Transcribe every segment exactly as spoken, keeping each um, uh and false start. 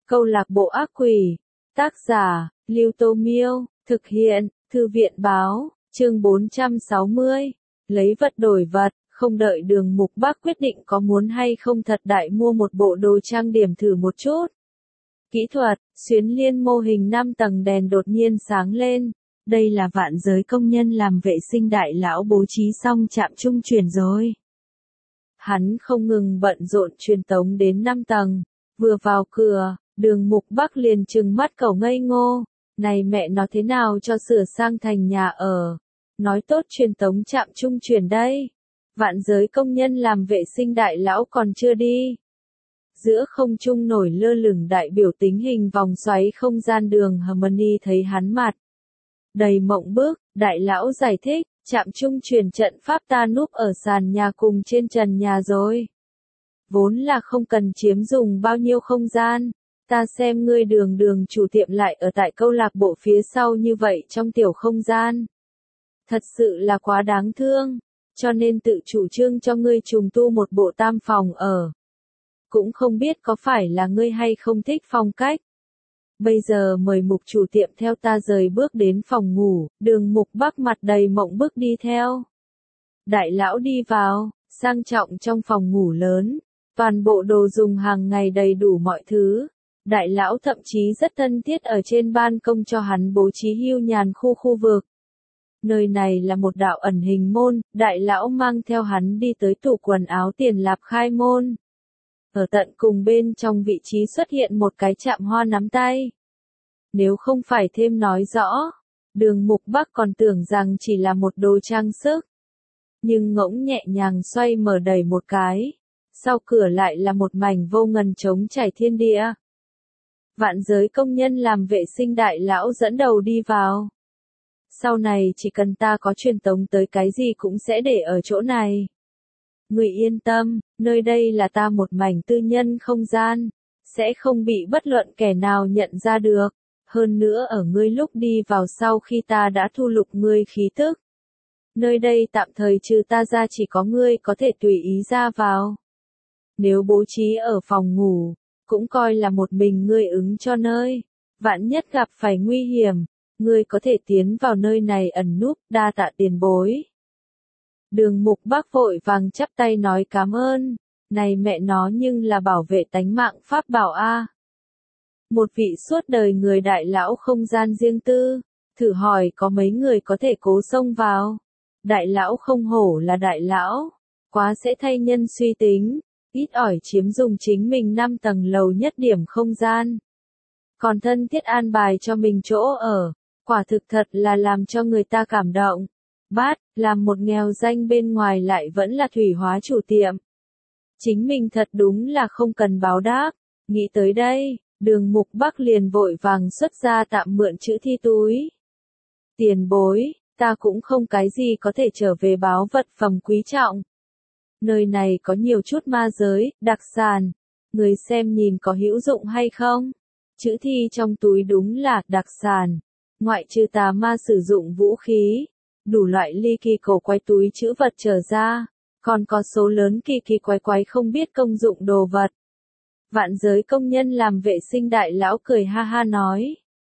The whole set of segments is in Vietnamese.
Câu lạc bộ ác quỷ. Tác giả, Lưu Tô Miêu. Thực hiện, Thư viện báo. Chương bốn trăm sáu mươi. Lấy vật đổi vật. Không đợi Đường Mục Bác quyết định có muốn hay không thật đại mua một bộ đồ trang điểm thử một chút. Kỹ thuật, xuyến liên mô hình năm tầng đèn đột nhiên sáng lên. Đây là Vạn Giới công nhân làm vệ sinh đại lão bố trí xong trạm trung chuyển rồi. Hắn không ngừng bận rộn truyền tống đến năm tầng. Vừa vào cửa, Đường Mục Bác liền trừng mắt cẩu ngây ngô. Này mẹ nó thế nào cho sửa sang thành nhà ở. Nói tốt truyền tống trạm trung chuyển đây. Vạn Giới công nhân làm vệ sinh đại lão còn chưa đi. Giữa không trung nổi lơ lửng đại biểu tính hình vòng xoáy không gian. Đường Harmony thấy hắn mặt đầy mộng bức, đại lão giải thích, trạm trung chuyển trận pháp ta núp ở sàn nhà cùng trên trần nhà rồi. Vốn là không cần chiếm dùng bao nhiêu không gian, ta xem ngươi Đường Đường chủ tiệm lại ở tại câu lạc bộ phía sau như vậy trong tiểu không gian. Thật sự là quá đáng thương, cho nên tự chủ trương cho ngươi trùng tu một bộ tam phòng ở. Cũng không biết có phải là ngươi hay không thích phong cách. Bây giờ mời Mục chủ tiệm theo ta rời bước đến phòng ngủ. Đường Mục Bác mặt đầy mộng bức đi theo. Đại lão đi vào, sang trọng trong phòng ngủ lớn. Toàn bộ đồ dùng hàng ngày đầy đủ mọi thứ. Đại lão thậm chí rất thân thiết ở trên ban công cho hắn bố trí hưu nhàn khu khu vực. Nơi này là một đạo ẩn hình môn, đại lão mang theo hắn đi tới tủ quần áo Tiền Lạp khai môn. Ở tận cùng bên trong vị trí xuất hiện một cái chạm hoa nắm tay. Nếu không phải thêm nói rõ, Đường Mục Bác còn tưởng rằng chỉ là một đồ trang sức. Nhưng ngỗng nhẹ nhàng xoay mở đẩy một cái. Sau cửa lại là một mảnh vô ngần trống trải thiên địa. Vạn Giới công nhân làm vệ sinh đại lão dẫn đầu đi vào. Sau này chỉ cần ta có truyền tống tới cái gì cũng sẽ để ở chỗ này. Người yên tâm, nơi đây là ta một mảnh tư nhân không gian, sẽ không bị bất luận kẻ nào nhận ra được. Hơn nữa ở ngươi lúc đi vào sau khi ta đã thu lục ngươi khí tức. Nơi đây tạm thời trừ ta ra chỉ có ngươi có thể tùy ý ra vào. Nếu bố trí ở phòng ngủ, cũng coi là một mình ngươi ứng cho nơi. Vạn nhất gặp phải nguy hiểm, ngươi có thể tiến vào nơi này ẩn núp, đa tạ tiền bối. Đường Mục Bác vội vàng chắp tay nói cảm ơn, này mẹ nó nhưng là bảo vệ tánh mạng pháp bảo a. Một vị suốt đời người đại lão không gian riêng tư, thử hỏi có mấy người có thể cố xông vào. Đại lão không hổ là đại lão, quá sẽ thay nhân suy tính, ít ỏi chiếm dùng chính mình năm tầng lầu nhất điểm không gian. Còn thân thiết an bài cho mình chỗ ở, quả thực thật là làm cho người ta cảm động. Bát, làm một nghèo danh bên ngoài lại vẫn là thủy hóa chủ tiệm. Chính mình thật đúng là không cần báo đáp. Nghĩ tới đây, Đường Mục Bác liền vội vàng xuất ra tạm mượn chữ thi túi. Tiền bối, ta cũng không cái gì có thể trở về báo vật phẩm quý trọng. Nơi này có nhiều chút ma giới, đặc sản. Người xem nhìn có hữu dụng hay không? Chữ thi trong túi đúng là đặc sản. Ngoại trừ tà ma sử dụng vũ khí, đủ loại ly kỳ cổ quái túi chữ vật trở ra, còn có số lớn kỳ kỳ quái quái không biết công dụng đồ vật. Vạn Giới công nhân làm vệ sinh đại lão cười ha ha nói.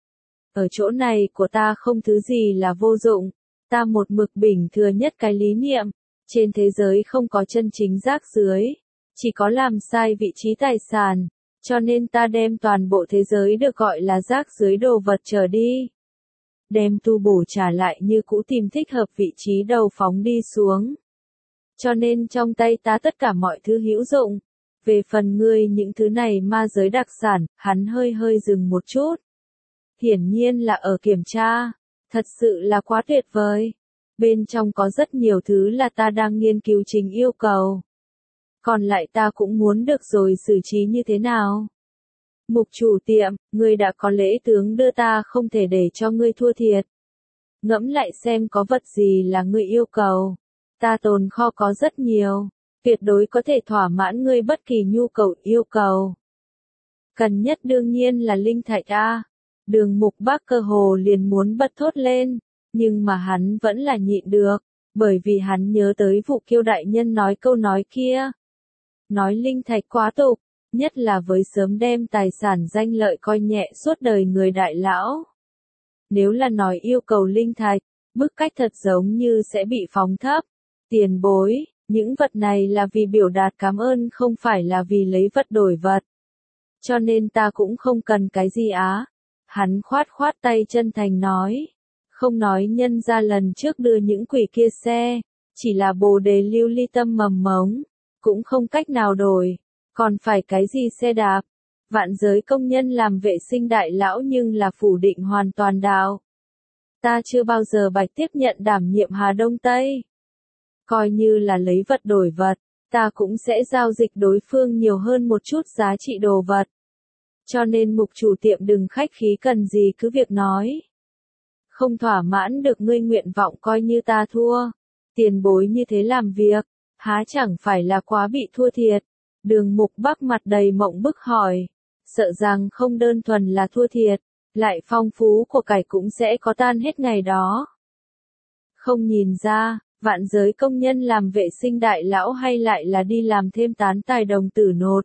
Ở chỗ này của ta không thứ gì là vô dụng, ta một mực bình thừa nhất cái lý niệm, trên thế giới không có chân chính rác dưới, chỉ có làm sai vị trí tài sản, cho nên ta đem toàn bộ thế giới được gọi là rác dưới đồ vật trở đi. Đem tu bổ trả lại như cũ tìm thích hợp vị trí đầu phóng đi xuống. Cho nên trong tay ta tất cả mọi thứ hữu dụng. Về phần ngươi những thứ này ma giới đặc sản, hắn hơi hơi dừng một chút. Hiển nhiên là ở kiểm tra. Thật sự là quá tuyệt vời. Bên trong có rất nhiều thứ là ta đang nghiên cứu trình yêu cầu. Còn lại ta cũng muốn được rồi xử trí như thế nào. Mục chủ tiệm, ngươi đã có lễ tướng đưa ta không thể để cho ngươi thua thiệt. Ngẫm lại xem có vật gì là ngươi yêu cầu. Ta tồn kho có rất nhiều, tuyệt đối có thể thỏa mãn ngươi bất kỳ nhu cầu yêu cầu. Cần nhất đương nhiên là linh thạch a. Đường Mục Bác cơ hồ liền muốn bật thốt lên, nhưng mà hắn vẫn là nhịn được, bởi vì hắn nhớ tới Vụ Kiêu đại nhân nói câu nói kia. Nói linh thạch quá tục, nhất là với sớm đem tài sản danh lợi coi nhẹ suốt đời người đại lão. Nếu là nói yêu cầu linh thạch, bức cách thật giống như sẽ bị phóng thấp. Tiền bối, những vật này là vì biểu đạt cảm ơn không phải là vì lấy vật đổi vật. Cho nên ta cũng không cần cái gì á. Hắn khoát khoát tay chân thành nói. Không nói nhân ra lần trước đưa những quỷ kia xe, chỉ là bồ đề lưu ly tâm mầm mống, cũng không cách nào đổi, còn phải cái gì xe đạp. Vạn giới công nhân làm vệ sinh đại lão nhưng là phủ định hoàn toàn đạo. Ta chưa bao giờ bạch tiếp nhận đảm nhiệm Hà Đông Tây. Coi như là lấy vật đổi vật, ta cũng sẽ giao dịch đối phương nhiều hơn một chút giá trị đồ vật. Cho nên mục chủ tiệm đừng khách khí, cần gì cứ việc nói. Không thỏa mãn được ngươi nguyện vọng coi như ta thua. Tiền bối như thế làm việc, há chẳng phải là quá bị thua thiệt. Đường Mục Bắc mặt đầy mộng bức hỏi. Sợ rằng không đơn thuần là thua thiệt, lại phong phú của cải cũng sẽ có tan hết ngày đó. Không nhìn ra, vạn giới công nhân làm vệ sinh đại lão hay lại là đi làm thêm tán tài đồng tử nột.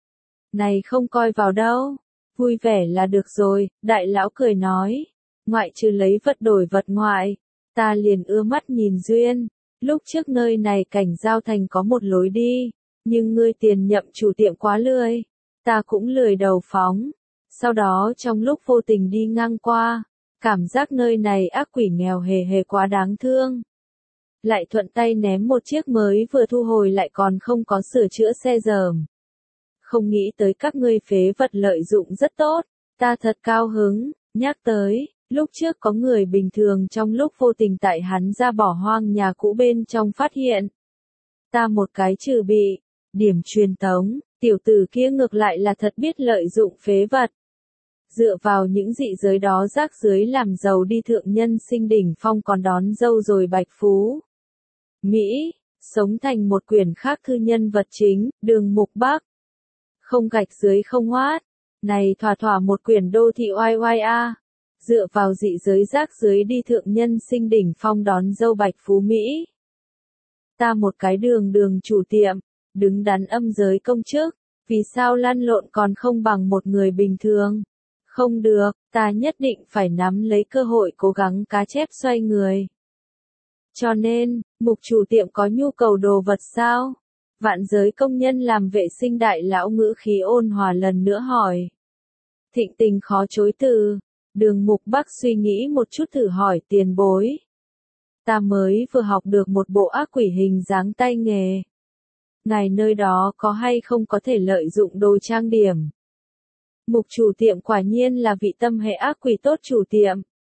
Này không coi vào đâu, vui vẻ là được rồi, đại lão cười nói. Ngoại trừ lấy vật đổi vật ngoại, ta liền ưa mắt nhìn duyên. Lúc trước nơi này cảnh giao thành có một lối đi, nhưng ngươi tiền nhậm chủ tiệm quá lười, ta cũng lười đầu phóng. Sau đó trong lúc vô tình đi ngang qua, cảm giác nơi này ác quỷ nghèo hề hề quá đáng thương. Lại thuận tay ném một chiếc mới vừa thu hồi lại còn không có sửa chữa xe dởm. Không nghĩ tới các ngươi phế vật lợi dụng rất tốt, ta thật cao hứng. Nhắc tới, lúc trước có người bình thường trong lúc vô tình tại hắn ra bỏ hoang nhà cũ bên trong phát hiện. Ta một cái trừ bị, điểm truyền tống, tiểu tử kia ngược lại là thật biết lợi dụng phế vật. Dựa vào những dị giới đó rác dưới làm giàu đi thượng nhân sinh đỉnh phong còn đón dâu rồi bạch phú. Mỹ, sống thành một quyển khác thư nhân vật chính, Đường Mục Bắc. Không gạch dưới không hoát, này thỏa thỏa một quyển đô thị oai oai a. Dựa vào dị giới rác dưới đi thượng nhân sinh đỉnh phong đón dâu bạch phú Mỹ. Ta một cái đường đường chủ tiệm, đứng đắn âm giới công chức, vì sao lăn lộn còn không bằng một người bình thường. Không được, ta nhất định phải nắm lấy cơ hội cố gắng cá chép xoay người. Cho nên, mục chủ tiệm có nhu cầu đồ vật sao? Vạn giới công nhân làm vệ sinh đại lão ngữ khí ôn hòa lần nữa hỏi. Thịnh tình khó chối từ, Đường Mục Bắc suy nghĩ một chút thử hỏi tiền bối. Ta mới vừa học được một bộ ác quỷ hình dáng tay nghề. Ngài nơi đó có hay không có thể lợi dụng đồ trang điểm? Mục chủ tiệm quả nhiên là vị tâm hệ ác quỷ tốt chủ tiệm.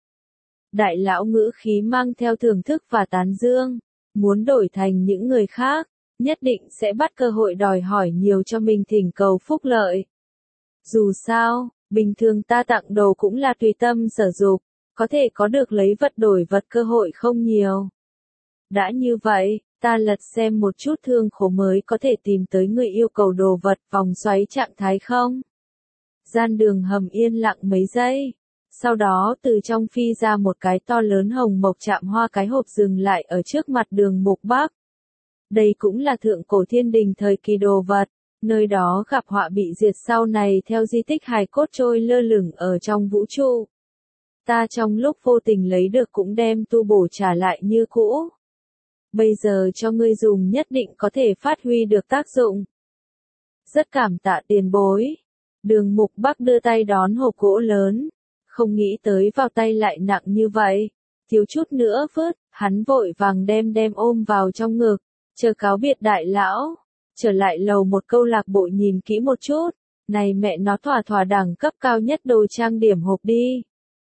Đại lão ngữ khí mang theo thưởng thức và tán dương, muốn đổi thành những người khác, nhất định sẽ bắt cơ hội đòi hỏi nhiều cho mình thỉnh cầu phúc lợi. Dù sao, bình thường ta tặng đồ cũng là tùy tâm sở dục, có thể có được lấy vật đổi vật cơ hội không nhiều. Đã như vậy, ta lật xem một chút thương khố mới có thể tìm tới người yêu cầu đồ vật vòng xoáy trạng thái không? Gian đường hầm yên lặng mấy giây. Sau đó từ trong phi ra một cái to lớn hồng mộc chạm hoa cái hộp dừng lại ở trước mặt Đường Mục Bắc. Đây cũng là thượng cổ thiên đình thời kỳ đồ vật, nơi đó gặp họa bị diệt sau này theo di tích hài cốt trôi lơ lửng ở trong vũ trụ. Ta trong lúc vô tình lấy được cũng đem tu bổ trả lại như cũ. Bây giờ cho ngươi dùng nhất định có thể phát huy được tác dụng. Rất cảm tạ tiền bối. Đường Mục Bắc đưa tay đón hộp gỗ lớn. Không nghĩ tới vào tay lại nặng như vậy. Thiếu chút nữa vớt, hắn vội vàng đem đem ôm vào trong ngực. Chờ cáo biệt đại lão. Trở lại lầu một câu lạc bộ nhìn kỹ một chút. Này mẹ nó thỏa thỏa đẳng cấp cao nhất đồ trang điểm hộp đi.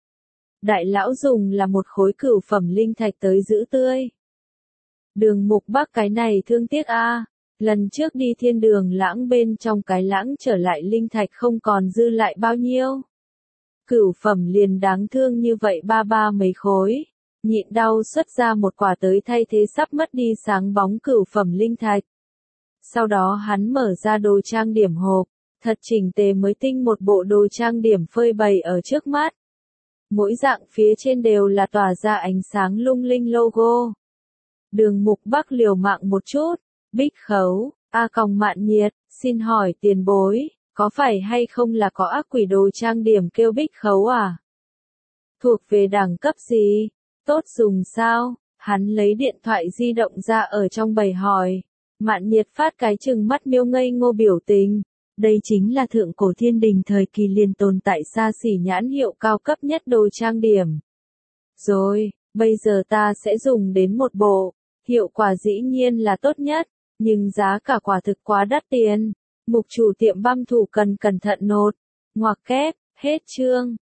Đại lão dùng là một khối cửu phẩm linh thạch tới giữ tươi. Đường Mục Bắc cái này thương tiếc a. Lần trước đi thiên đường lãng bên trong cái lãng trở lại linh thạch không còn dư lại bao nhiêu. Cửu phẩm liền đáng thương như vậy ba ba mấy khối. Nhịn đau xuất ra một quả tới thay thế sắp mất đi sáng bóng cửu phẩm linh thạch. Sau đó hắn mở ra đồ trang điểm hộp, thật chỉnh tề mới tinh một bộ đồ trang điểm phơi bày ở trước mắt. Mỗi dạng phía trên đều là tỏa ra ánh sáng lung linh logo. Đường Mục Bắc liều mạng một chút, bích khấu, A Còng Mạn Nhiệt, xin hỏi tiền bối, có phải hay không là có ác quỷ đồ trang điểm kêu Bích Khấu à? Thuộc về đẳng cấp gì? Tốt dùng sao? Hắn lấy điện thoại di động ra ở trong bầy hỏi. Mạn Nhiệt phát cái chừng mắt miêu ngây ngô biểu tình. Đây chính là thượng cổ thiên đình thời kỳ liền tồn tại xa xỉ nhãn hiệu cao cấp nhất đồ trang điểm. Rồi, bây giờ ta sẽ dùng đến một bộ. Hiệu quả dĩ nhiên là tốt nhất, nhưng giá cả quả thực quá đắt tiền. Mục chủ tiệm băm thủ cần cẩn thận nốt. Ngoặc kép, hết chương.